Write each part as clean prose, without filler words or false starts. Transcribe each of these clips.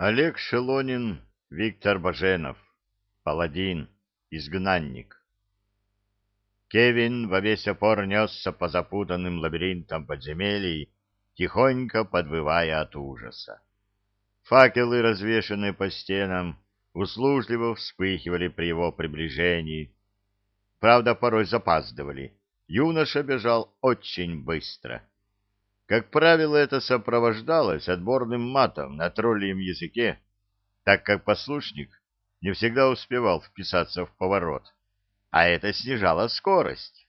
Олег Шелонин, Виктор Баженов, паладин, изгнанник. Кевин во весь опор несся по запутанным лабиринтам подземелий, тихонько подвывая от ужаса. Факелы, развешанные по стенам, услужливо вспыхивали при его приближении. Правда, порой запаздывали. Юноша бежал очень быстро. Как правило, это сопровождалось отборным матом на тролльем языке, так как послушник не всегда успевал вписаться в поворот, а это снижало скорость.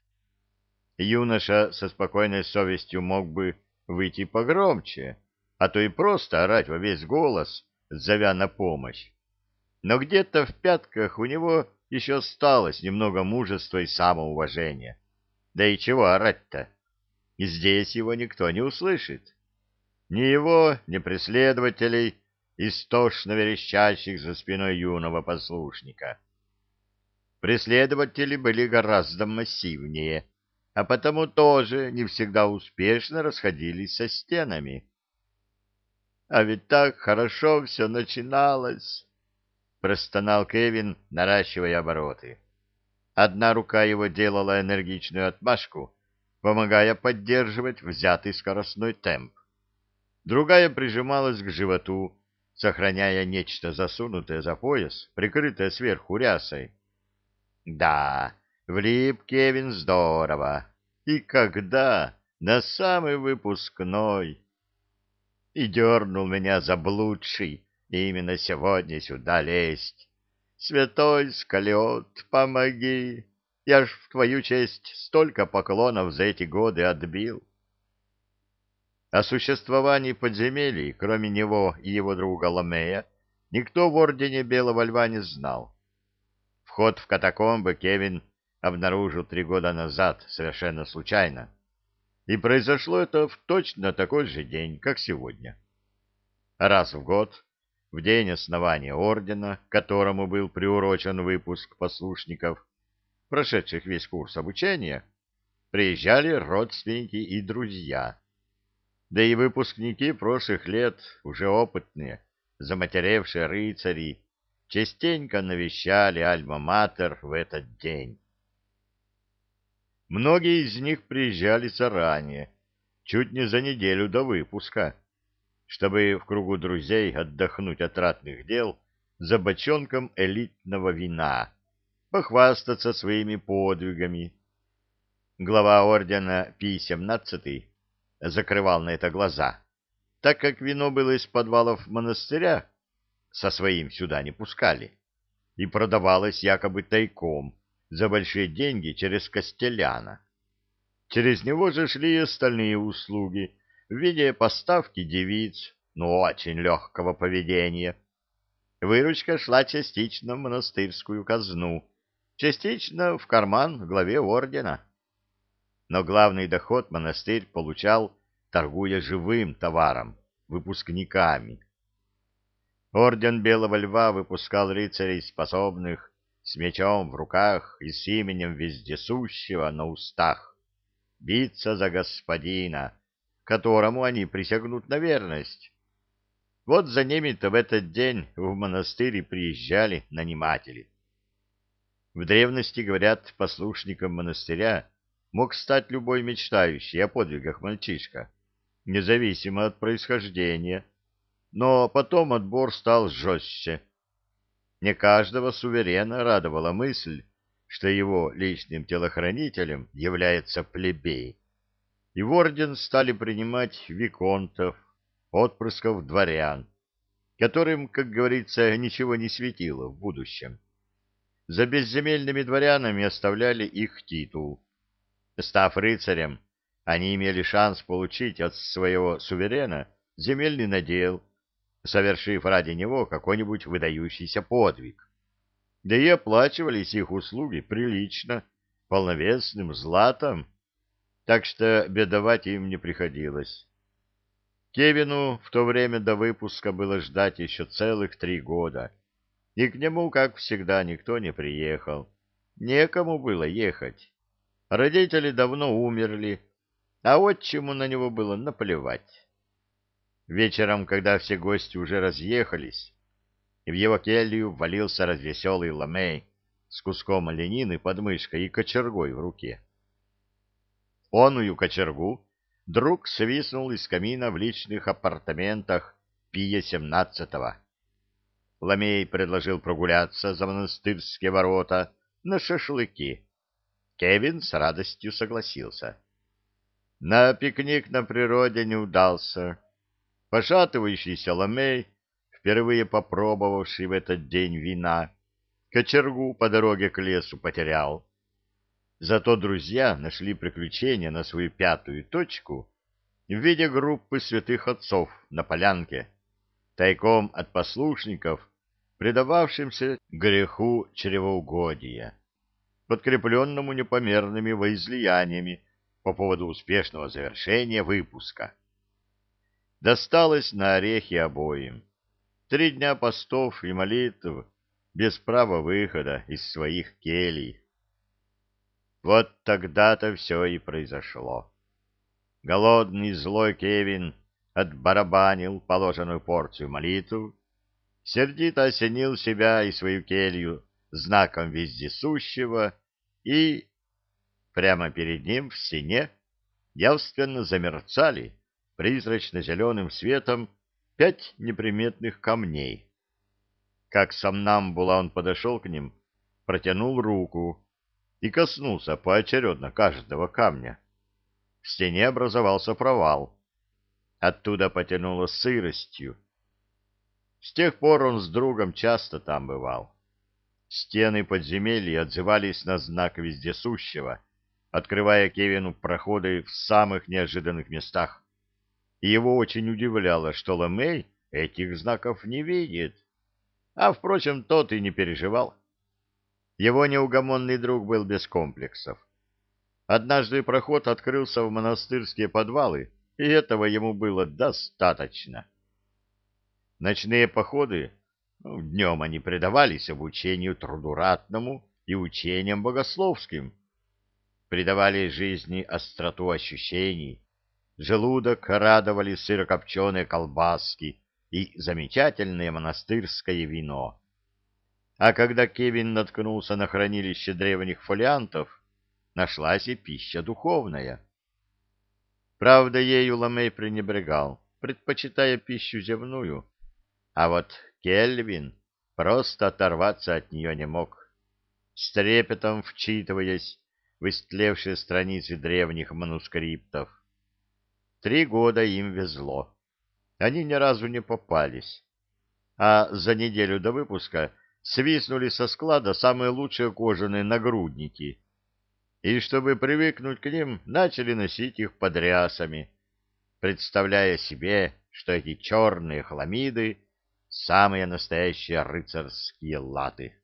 Юноша со спокойной совестью мог бы выйти погромче, а то и просто орать во весь голос, зовя на помощь. Но где-то в пятках у него еще осталось немного мужества и самоуважения. Да и чего орать-то? Здесь его никто не услышит. Ни его, ни преследователей, истошно верещащих за спиной юного послушника. Преследователи были гораздо массивнее, а потому тоже не всегда успешно расходились со стенами. «А ведь так хорошо все начиналось!» — простонал Кевин, наращивая обороты. Одна рука его делала энергичную отмашку, помогая поддерживать взятый скоростной темп. Другая прижималась к животу, сохраняя нечто засунутое за пояс, прикрытое сверху рясой. Да, влип Кевин здорово. И когда? На самый выпускной. И дернул меня заблудший именно сегодня сюда лезть. Святой Скалиот, помоги! Я ж в твою честь столько поклонов за эти годы отбил. О существовании подземелий, кроме него и его друга Ламея, никто в Ордене Белого Льва не знал. Вход в катакомбы Кевин обнаружил 3 года назад, совершенно случайно. И произошло это в точно такой же день, как сегодня. Раз в год, в день основания Ордена, к которому был приурочен выпуск послушников, прошедших весь курс обучения, приезжали родственники и друзья. Да и выпускники прошлых лет, уже опытные, заматеревшие рыцари, частенько навещали Альма-Матер в этот день. Многие из них приезжали заранее, чуть не за неделю до выпуска, чтобы в кругу друзей отдохнуть от ратных дел за бочонком элитного вина, похвастаться своими подвигами. Глава ордена Пий-17 закрывал на это глаза, так как вино было из подвалов монастыря, со своим сюда не пускали, и продавалось якобы тайком за большие деньги через Костеляна. Через него же шли и остальные услуги в виде поставки девиц, но очень легкого поведения. Выручка шла частично в монастырскую казну, частично в карман главе ордена. Но главный доход монастырь получал, торгуя живым товаром, выпускниками. Орден Белого Льва выпускал рыцарей способных, с мечом в руках и с именем вездесущего на устах, биться за господина, которому они присягнут на верность. Вот за ними-то в этот день в монастырь приезжали наниматели. В древности, говорят, послушником монастыря мог стать любой мечтающий о подвигах мальчишка, независимо от происхождения, но потом отбор стал жестче. Не каждого суверена радовала мысль, что его личным телохранителем является плебей, и в орден стали принимать виконтов, отпрысков дворян, которым, как говорится, ничего не светило в будущем. За безземельными дворянами оставляли их титул. Став рыцарем, они имели шанс получить от своего суверена земельный надел, совершив ради него какой-нибудь выдающийся подвиг. Да и оплачивались их услуги прилично, полновесным златом, так что бедовать им не приходилось. Кевину в то время до выпуска было ждать еще целых 3 года, и к нему, как всегда, никто не приехал. Некому было ехать. Родители давно умерли, а отчиму на него было наплевать. Вечером, когда все гости уже разъехались, в его келью ввалился развеселый Ламей с куском оленины под мышкой и кочергой в руке. Оную кочергу друг свистнул из камина в личных апартаментах Пия XVII. Ламей предложил прогуляться за монастырские ворота на шашлыки. Кевин с радостью согласился. На пикник на природе не удался. Пошатывающийся Ламей, впервые попробовавший в этот день вина, кочергу по дороге к лесу потерял. Зато друзья нашли приключение на свою пятую точку в виде группы святых отцов на полянке, тайком от послушников, предававшимся греху чревоугодия, подкрепленному непомерными возлияниями по поводу успешного завершения выпуска. Досталось на орехи обоим. 3 дня постов и молитв без права выхода из своих келий. Вот тогда-то все и произошло. Голодный злой Кевин отбарабанил положенную порцию молитв, сердито осенил себя и свою келью знаком вездесущего, и прямо перед ним в стене явственно замерцали призрачно-зеленым светом 5 неприметных камней. Как сомнамбула он подошел к ним, протянул руку и коснулся поочередно каждого камня. В стене образовался провал. Оттуда потянуло сыростью. С тех пор он с другом часто там бывал. Стены подземелья отзывались на знак вездесущего, открывая Кевину проходы в самых неожиданных местах. И его очень удивляло, что Ламей этих знаков не видит. А, впрочем, тот и не переживал. Его неугомонный друг был без комплексов. Однажды проход открылся в монастырские подвалы, и этого ему было достаточно. Ночные походы, днем они предавались обучению труду ратному и учениям богословским, придавали жизни остроту ощущений, желудок радовали сырокопченые колбаски и замечательное монастырское вино. А когда Кевин наткнулся на хранилище древних фолиантов, нашлась и пища духовная. Правда, ею Ламей пренебрегал, предпочитая пищу земную, а вот Кельвин просто оторваться от нее не мог, с трепетом вчитываясь в истлевшие страницы древних манускриптов. 3 года им везло. Они ни разу не попались. А за неделю до выпуска свистнули со склада самые лучшие кожаные нагрудники. И чтобы привыкнуть к ним, начали носить их под рясами, представляя себе, что эти черные хламиды — самые настоящие рыцарские латы.